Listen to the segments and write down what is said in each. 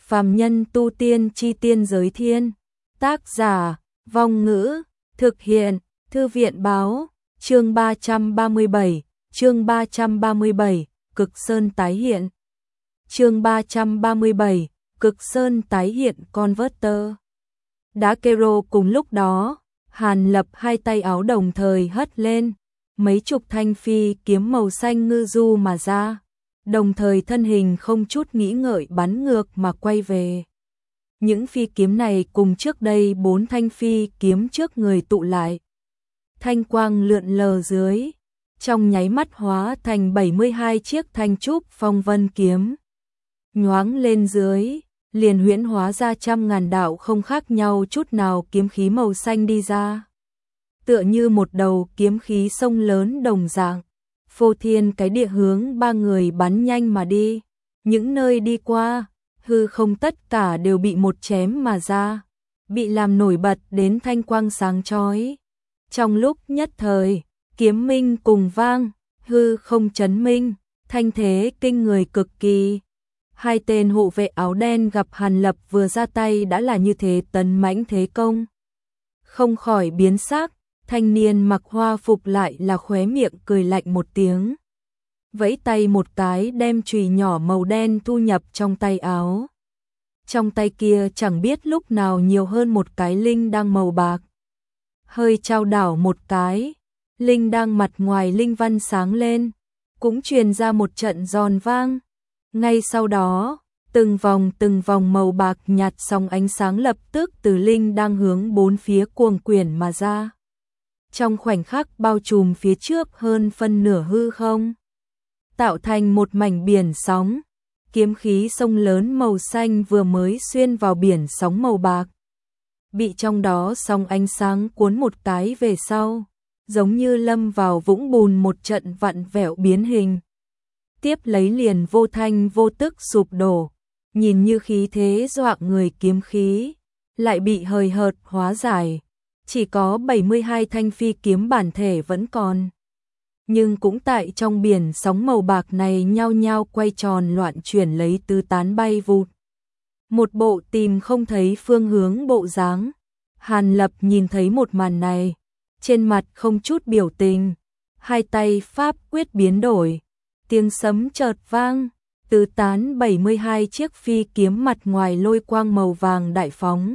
Phàm nhân tu tiên chi tiên giới thiên. Tác giả, Vong Ngữ, thực hiện, Thư viện báo, chương 337, Cực Sơn tái hiện. Chương 337, Cực Sơn tái hiện Converter. Đá Kero cùng lúc đó, Hàn Lập hai tay áo đồng thời hất lên, mấy chục thanh phi kiếm màu xanh ngư du mà ra, đồng thời thân hình không chút nghĩ ngợi bắn ngược mà quay về. Những phi kiếm này cùng trước đây 4 thanh phi kiếm trước người tụ lại. Thanh quang lượn lờ dưới, trong nháy mắt hóa thành 72 chiếc thanh trúc phong vân kiếm. Nhoáng lên dưới, liền huyễn hóa ra trăm ngàn đạo không khác nhau chút nào kiếm khí màu xanh đi ra. Tựa như một đầu kiếm khí sông lớn đồng dạng, phô thiên cái địa hướng ba người bắn nhanh mà đi. Những nơi đi qua, hư không tất cả đều bị một chém mà ra, bị làm nổi bật đến thanh quang sáng chói. Trong lúc nhất thời, kiếm minh cùng vang, hư không chấn minh, thanh thế kinh người cực kỳ. Hai tên hộ vệ áo đen gặp Hàn Lập vừa ra tay đã là như thế tấn mãnh thế công. Không khỏi biến sắc, thanh niên mặc hoa phục lại là khóe miệng cười lạnh một tiếng. Vẫy tay một cái đem chùy nhỏ màu đen thu nhập trong tay áo. Trong tay kia chẳng biết lúc nào nhiều hơn một cái linh đăng màu bạc. Hơi trao đảo một cái, linh đăng mặt ngoài linh văn sáng lên, cũng truyền ra một trận giòn vang. Ngay sau đó, từng vòng màu bạc nhạt sóng ánh sáng lập tức từ linh đang hướng bốn phía cuồng quyển mà ra. Trong khoảnh khắc bao trùm phía trước hơn phân nửa hư không, tạo thành một mảnh biển sóng. Kiếm khí sông lớn màu xanh vừa mới xuyên vào biển sóng màu bạc, bị trong đó sóng ánh sáng cuốn một cái về sau, giống như lâm vào vũng bùn một trận vặn vẹo biến hình. Tiếp lấy liền vô thanh vô tức sụp đổ, nhìn như khí thế dọa người kiếm khí, lại bị hời hợt hóa giải. Chỉ có 72 thanh phi kiếm bản thể vẫn còn. Nhưng cũng tại trong biển sóng màu bạc này nhao nhao quay tròn loạn chuyển lấy tứ tán bay vụt. Một bộ tìm không thấy phương hướng bộ dáng. Hàn Lập nhìn thấy một màn này, trên mặt không chút biểu tình, hai tay pháp quyết biến đổi. Tiếng sấm chợt vang, tứ tán 72 chiếc phi kiếm mặt ngoài lôi quang màu vàng đại phóng.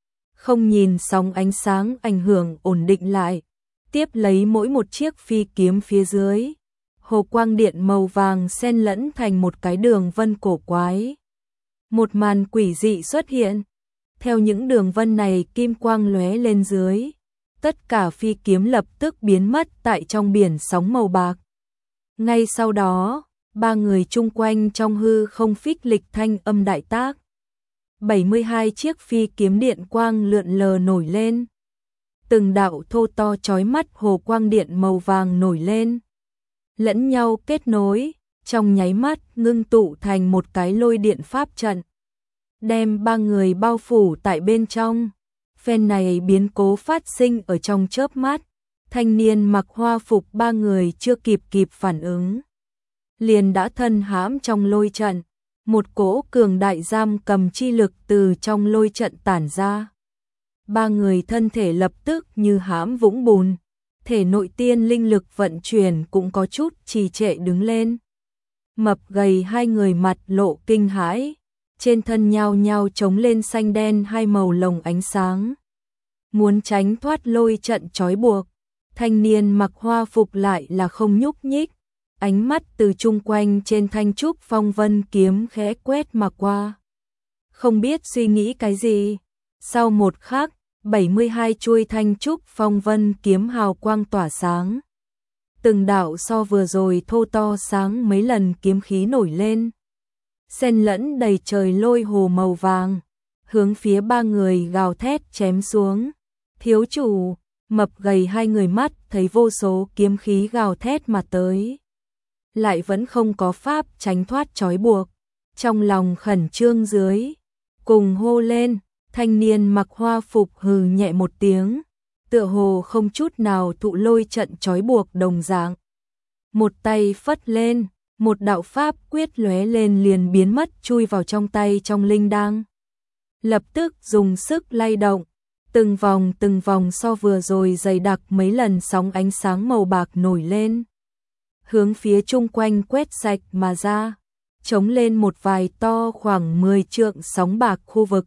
Không nhìn sóng ánh sáng ảnh hưởng ổn định lại, tiếp lấy mỗi một chiếc phi kiếm phía dưới, hồ quang điện màu vàng xen lẫn thành một cái đường vân cổ quái. Một màn quỷ dị xuất hiện, theo những đường vân này kim quang lóe lên dưới, tất cả phi kiếm lập tức biến mất tại trong biển sóng màu bạc. Ngay sau đó, ba người chung quanh trong hư không phích lịch thanh âm đại tác. 72 chiếc phi kiếm điện quang lượn lờ nổi lên. Từng đạo thô to chói mắt hồ quang điện màu vàng nổi lên. Lẫn nhau kết nối, trong nháy mắt ngưng tụ thành một cái lôi điện pháp trận. Đem ba người bao phủ tại bên trong. Phen này biến cố phát sinh ở trong chớp mắt. Thanh niên mặc hoa phục ba người chưa kịp phản ứng, liền đã thân hãm trong lôi trận. Một cỗ cường đại giam cầm chi lực từ trong lôi trận tản ra. Ba người thân thể lập tức như hãm vũng bùn, thể nội tiên linh lực vận chuyển cũng có chút trì trệ đứng lên. Mập gầy hai người mặt lộ kinh hãi, trên thân nhao nhao trống lên xanh đen hai màu lồng ánh sáng. Muốn tránh thoát lôi trận trói buộc, thanh niên mặc hoa phục lại là không nhúc nhích, ánh mắt từ chung quanh trên thanh trúc phong vân kiếm khẽ quét mà qua. Không biết suy nghĩ cái gì, sau một khắc, 72 chuôi thanh trúc phong vân kiếm hào quang tỏa sáng. Từng đạo so vừa rồi thô to sáng mấy lần kiếm khí nổi lên, xen lẫn đầy trời lôi hồ màu vàng, hướng phía ba người gào thét chém xuống. Thiếu chủ, mập gầy hai người mắt thấy vô số kiếm khí gào thét mà tới, lại vẫn không có pháp tránh thoát trói buộc. Trong lòng khẩn trương dưới, cùng hô lên. Thanh niên mặc hoa phục hừ nhẹ một tiếng, tựa hồ không chút nào thụ lôi trận trói buộc đồng dạng. Một tay phất lên, một đạo pháp quyết lóe lên liền biến mất chui vào trong tay trong linh đang. Lập tức dùng sức lay động, từng vòng so vừa rồi dày đặc mấy lần sóng ánh sáng màu bạc nổi lên. Hướng phía chung quanh quét sạch mà ra, chống lên một vài to khoảng 10 trượng sóng bạc khu vực.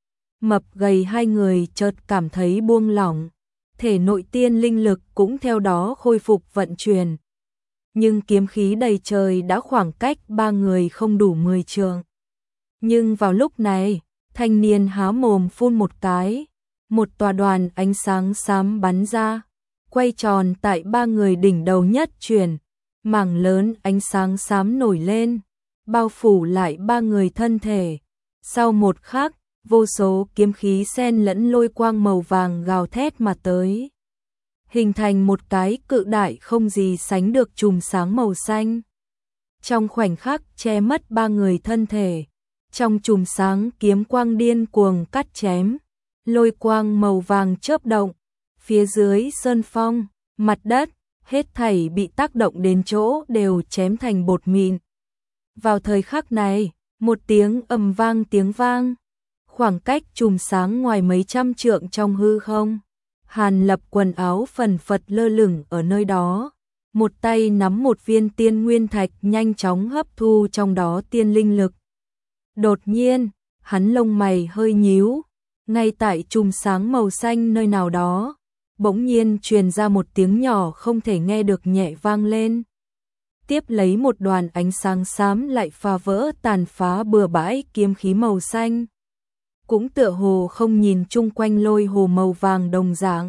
Mập gầy hai người chợt cảm thấy buông lỏng, thể nội tiên linh lực cũng theo đó khôi phục vận chuyển. Nhưng kiếm khí đầy trời đã khoảng cách ba người không đủ 10 trượng. Nhưng vào lúc này, thanh niên há mồm phun một cái, một tòa đoàn ánh sáng xám bắn ra, quay tròn tại ba người đỉnh đầu nhất chuyển, mảng lớn ánh sáng xám nổi lên, bao phủ lại ba người thân thể. Sau một khắc, vô số kiếm khí xen lẫn lôi quang màu vàng gào thét mà tới, hình thành một cái cự đại không gì sánh được chùm sáng màu xanh. Trong khoảnh khắc che mất ba người thân thể, trong chùm sáng kiếm quang điên cuồng cắt chém, lôi quang màu vàng chớp động, phía dưới sơn phong, mặt đất, hết thảy bị tác động đến chỗ đều chém thành bột mịn. Vào thời khắc này, một tiếng ầm vang tiếng vang, khoảng cách chùm sáng ngoài mấy trăm trượng trong hư không. Hàn Lập quần áo phần phật lơ lửng ở nơi đó, một tay nắm một viên tiên nguyên thạch nhanh chóng hấp thu trong đó tiên linh lực. Đột nhiên, hắn lông mày hơi nhíu, ngay tại chùm sáng màu xanh nơi nào đó, bỗng nhiên truyền ra một tiếng nhỏ không thể nghe được nhẹ vang lên. Tiếp lấy một đoàn ánh sáng xám lại phá vỡ tàn phá bừa bãi kiếm khí màu xanh. Cũng tựa hồ không nhìn chung quanh lôi hồ màu vàng đồng dạng.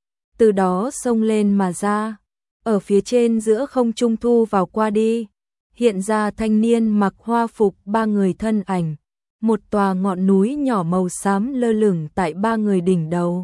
Từ đó xông lên mà ra, ở phía trên giữa không trung thu vào qua đi, hiện ra thanh niên mặc hoa phục ba người thân ảnh, một tòa ngọn núi nhỏ màu xám lơ lửng tại ba người đỉnh đầu.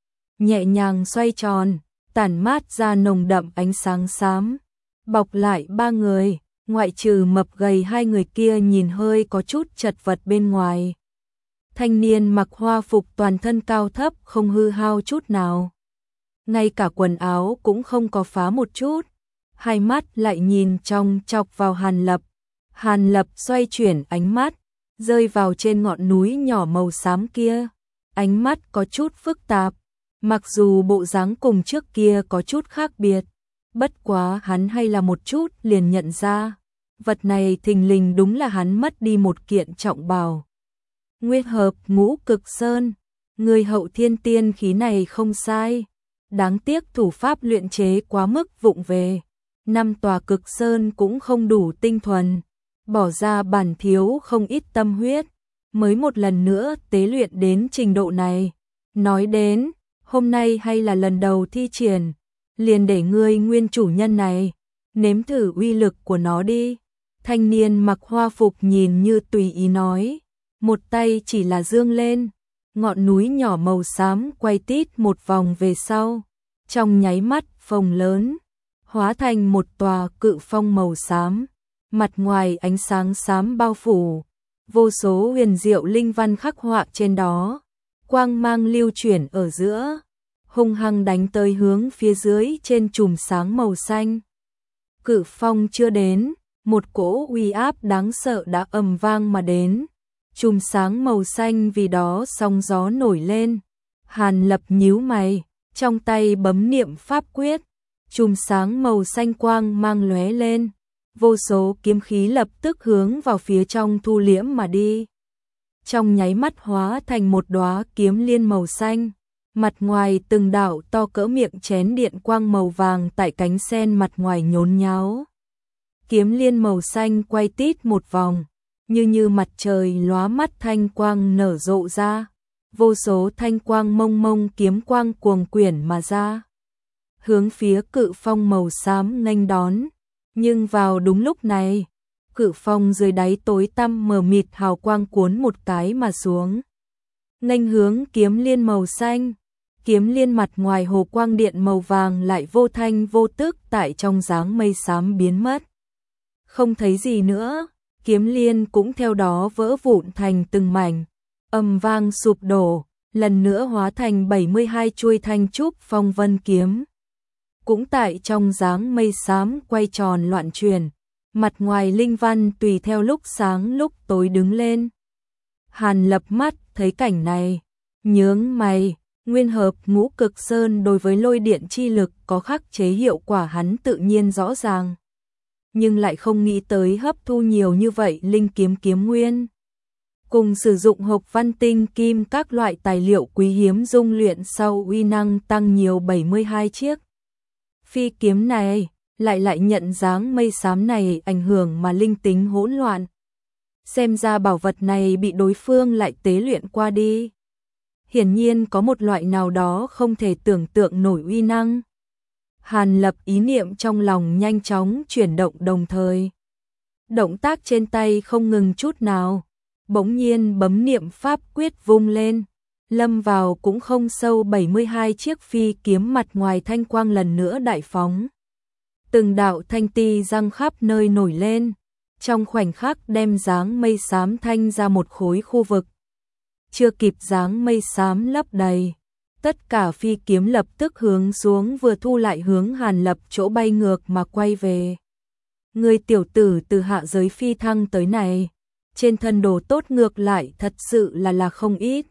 Nhẹ nhàng xoay tròn, tản mát ra nồng đậm ánh sáng xám, bọc lại ba người, ngoại trừ mập gầy hai người kia nhìn hơi có chút chật vật bên ngoài. Thanh niên mặc hoa phục toàn thân cao thấp không hư hao chút nào. Ngay cả quần áo cũng không có phá một chút. Hai mắt lại nhìn trong chọc vào Hàn Lập. Hàn Lập xoay chuyển ánh mắt, rơi vào trên ngọn núi nhỏ màu xám kia. Ánh mắt có chút phức tạp. Mặc dù bộ dáng cùng trước kia có chút khác biệt, bất quá hắn hay là một chút liền nhận ra. Vật này thình lình đúng là hắn mất đi một kiện trọng bào. Nguyên hợp ngũ cực sơn, người hậu thiên tiên khí này không sai. Đáng tiếc thủ pháp luyện chế quá mức vụng về. 5 tòa cực sơn cũng không đủ tinh thuần. Bỏ ra bản thiếu không ít tâm huyết. Mới một lần nữa tế luyện đến trình độ này. Nói đến, hôm nay hay là lần đầu thi triển. Liền để ngươi nguyên chủ nhân này nếm thử uy lực của nó đi. Thanh niên mặc hoa phục nhìn như tùy ý nói. Một tay chỉ là dương lên, ngọn núi nhỏ màu xám quay tít một vòng về sau, trong nháy mắt phồng lớn, hóa thành một tòa cự phong màu xám, mặt ngoài ánh sáng xám bao phủ, vô số huyền diệu linh văn khắc họa trên đó, quang mang lưu chuyển ở giữa, hung hăng đánh tới hướng phía dưới trên chùm sáng màu xanh. Cự phong chưa đến, một cỗ uy áp đáng sợ đã ầm vang mà đến. Chùm sáng màu xanh vì đó sóng gió nổi lên. Hàn Lập nhíu mày, trong tay bấm niệm pháp quyết, chùm sáng màu xanh quang mang lóe lên, vô số kiếm khí lập tức hướng vào phía trong thu liễm mà đi. Trong nháy mắt hóa thành một đóa kiếm liên màu xanh, mặt ngoài từng đạo to cỡ miệng chén điện quang màu vàng tại cánh sen mặt ngoài nhốn nháo. Kiếm liên màu xanh quay tít một vòng, như mặt trời lóa mắt thanh quang nở rộ ra, vô số thanh quang mông mông kiếm quang cuồng quyển mà ra, hướng phía cự phong màu xám nghênh đón. Nhưng vào đúng lúc này, cự phong dưới đáy tối tăm mờ mịt hào quang cuốn một cái mà xuống, nghênh hướng kiếm liên màu xanh. Kiếm liên mặt ngoài hồ quang điện màu vàng lại vô thanh vô tức tại trong dáng mây xám biến mất, không thấy gì nữa. Kiếm liên cũng theo đó vỡ vụn thành từng mảnh, ầm vang sụp đổ, lần nữa hóa thành 72 chuôi thanh trúc phong vân kiếm. Cũng tại trong dáng mây xám quay tròn loạn chuyển, mặt ngoài linh văn tùy theo lúc sáng lúc tối đứng lên. Hàn Lập mắt thấy cảnh này, nhướng mày, nguyên hợp ngũ cực sơn đối với lôi điện chi lực có khắc chế hiệu quả hắn tự nhiên rõ ràng. Nhưng lại không nghĩ tới hấp thu nhiều như vậy linh kiếm kiếm nguyên. Cùng sử dụng hộc văn tinh kim các loại tài liệu quý hiếm dung luyện sau uy năng tăng nhiều 72 chiếc. Phi kiếm này lại nhận dáng mây xám này ảnh hưởng mà linh tính hỗn loạn. Xem ra bảo vật này bị đối phương lại tế luyện qua đi. Hiển nhiên có một loại nào đó không thể tưởng tượng nổi uy năng. Hàn Lập ý niệm trong lòng nhanh chóng chuyển động đồng thời. Động tác trên tay không ngừng chút nào. Bỗng nhiên bấm niệm pháp quyết vung lên. Lâm vào cũng không sâu 72 chiếc phi kiếm mặt ngoài thanh quang lần nữa đại phóng. Từng đạo thanh ti răng khắp nơi nổi lên. Trong khoảnh khắc đem dáng mây xám thanh ra một khối khu vực. Chưa kịp dáng mây xám lấp đầy. Tất cả phi kiếm lập tức hướng xuống vừa thu lại hướng Hàn Lập chỗ bay ngược mà quay về. Người tiểu tử từ hạ giới phi thăng tới này. Trên thân đồ tốt ngược lại thật sự là không ít.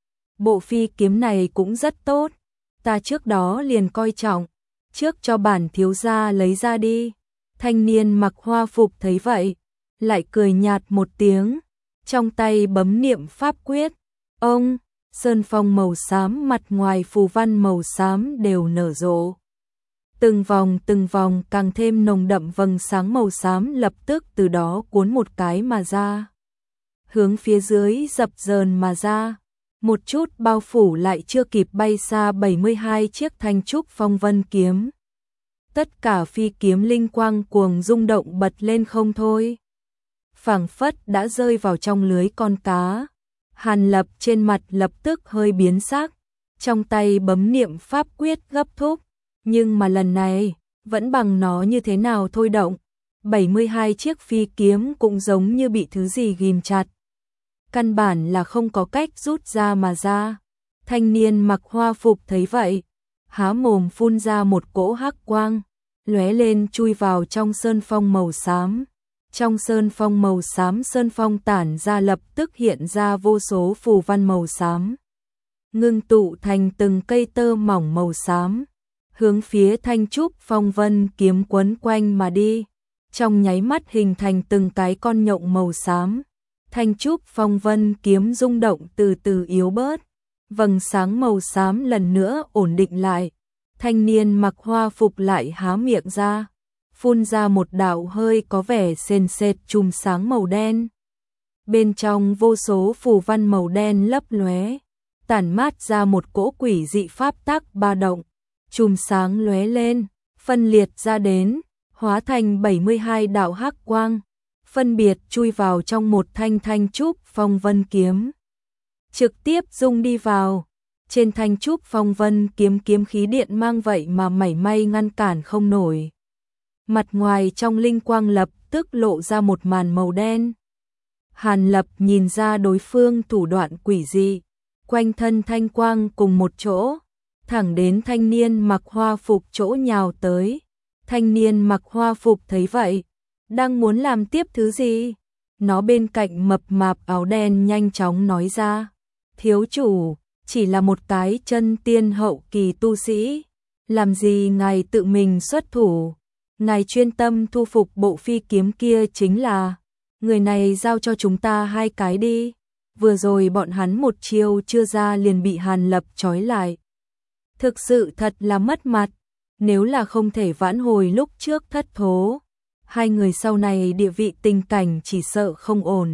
Bộ phi kiếm này cũng rất tốt. Ta trước đó liền coi trọng. Trước cho bản thiếu gia lấy ra đi. Thanh niên mặc hoa phục thấy vậy. Lại cười nhạt một tiếng. Trong tay bấm niệm pháp quyết. Ông, sơn phong màu xám mặt ngoài phù văn màu xám đều nở rộ. Từng vòng càng thêm nồng đậm vầng sáng màu xám lập tức từ đó cuốn một cái mà ra. Hướng phía dưới dập dờn mà ra. Một chút bao phủ lại chưa kịp bay xa 72 chiếc thanh trúc phong vân kiếm. Tất cả phi kiếm linh quang cuồng rung động bật lên không thôi. Phảng phất đã rơi vào trong lưới con cá. Hàn Lập trên mặt lập tức hơi biến sắc, trong tay bấm niệm pháp quyết gấp thúc, nhưng mà lần này, vẫn bằng nó như thế nào thôi động. 72 chiếc phi kiếm cũng giống như bị thứ gì ghim chặt. Căn bản là không có cách rút ra mà ra. Thanh niên mặc hoa phục thấy vậy, há mồm phun ra một cỗ hắc quang, lóe lên chui vào trong sơn phong màu xám. Trong sơn phong màu xám, sơn phong tản ra lập tức hiện ra vô số phù văn màu xám. Ngưng tụ thành từng cây tơ mỏng màu xám. Hướng phía thanh trúc phong vân kiếm quấn quanh mà đi. Trong nháy mắt hình thành từng cái con nhộng màu xám. Thanh trúc phong vân kiếm rung động từ từ yếu bớt. Vầng sáng màu xám lần nữa ổn định lại. Thanh niên mặc hoa phục lại há miệng ra. Phun ra một đạo hơi có vẻ sền sệt chùm sáng màu đen. Bên trong vô số phù văn màu đen lấp lóe, tản mát ra một cỗ quỷ dị pháp tắc ba động. Chùm sáng lóe lên, phân liệt ra đến, hóa thành 72 đạo hắc quang, phân biệt chui vào trong một thanh trúc phong vân kiếm. Trực tiếp dung đi vào. Trên thanh trúc phong vân kiếm kiếm khí điện mang vậy mà mảy may ngăn cản không nổi. Mặt ngoài trong linh quang lập tức lộ ra một màn màu đen. Hàn Lập nhìn ra đối phương thủ đoạn quỷ dị, quanh thân thanh quang cùng một chỗ, thẳng đến thanh niên mặc hoa phục chỗ nhào tới. Thanh niên mặc hoa phục thấy vậy, đang muốn làm tiếp thứ gì? Nó bên cạnh mập mạp áo đen nhanh chóng nói ra, thiếu chủ, chỉ là một cái chân tiên hậu kỳ tu sĩ, làm gì ngài tự mình xuất thủ? Ngài chuyên tâm thu phục bộ phi kiếm kia chính là, người này giao cho chúng ta hai cái đi. Vừa rồi bọn hắn một chiêu chưa ra liền bị Hàn Lập trói lại. Thực sự thật là mất mặt, nếu là không thể vãn hồi lúc trước thất thố, hai người sau này địa vị tình cảnh chỉ sợ không ổn.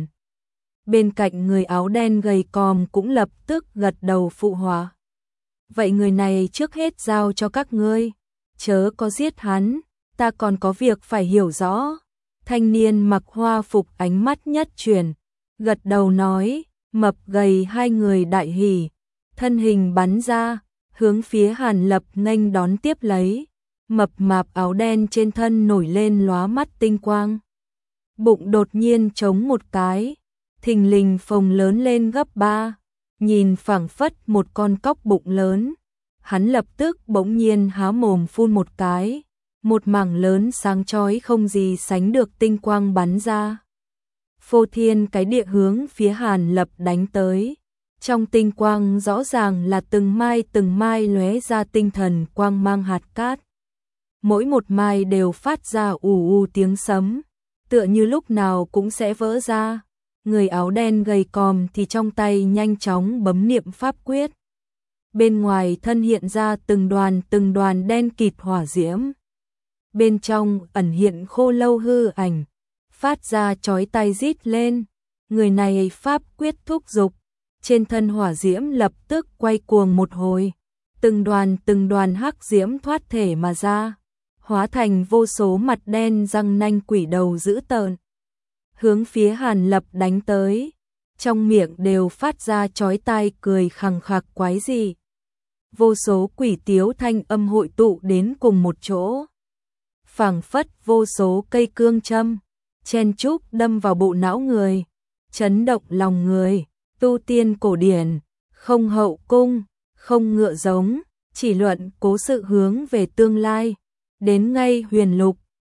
Bên cạnh người áo đen gầy còm cũng lập tức gật đầu phụ họa. Vậy người này trước hết giao cho các ngươi, chớ có giết hắn. Ta còn có việc phải hiểu rõ. Thanh niên mặc hoa phục ánh mắt nhất chuyển, gật đầu nói, mập gầy hai người đại hỉ, thân hình bắn ra, hướng phía Hàn Lập nghênh đón tiếp lấy. Mập mạp áo đen trên thân nổi lên lóa mắt tinh quang. Bụng đột nhiên trống một cái, thình lình phồng lớn lên gấp 3, nhìn phảng phất một con cóc bụng lớn. Hắn lập tức bỗng nhiên há mồm phun một cái. một mảng lớn sáng chói không gì sánh được tinh quang bắn ra. Phô thiên cái địa hướng phía Hàn Lập đánh tới. Trong tinh quang rõ ràng là từng mai lóe ra tinh thần quang mang hạt cát. Mỗi một mai đều phát ra ù ù tiếng sấm, tựa như lúc nào cũng sẽ vỡ ra. Người áo đen gầy còm thì trong tay nhanh chóng bấm niệm pháp quyết. Bên ngoài thân hiện ra từng đoàn đen kịt hỏa diễm. Bên trong ẩn hiện khô lâu hư ảnh, phát ra chói tai rít lên. Người này pháp quyết thúc dục, trên thân hỏa diễm lập tức quay cuồng một hồi. Từng đoàn hắc diễm thoát thể mà ra, hóa thành vô số mặt đen răng nanh quỷ đầu dữ tợn, hướng phía Hàn Lập đánh tới, trong miệng đều phát ra chói tai cười khằng khặc quái dị. Vô số quỷ tiếu thanh âm hội tụ đến cùng một chỗ, phảng phất vô số cây cương châm, chen chúc đâm vào bộ não người, chấn động lòng người. Tu tiên cổ điển, không hậu cung, không ngựa giống, chỉ luận cố sự hướng về tương lai, đến ngay huyền lục,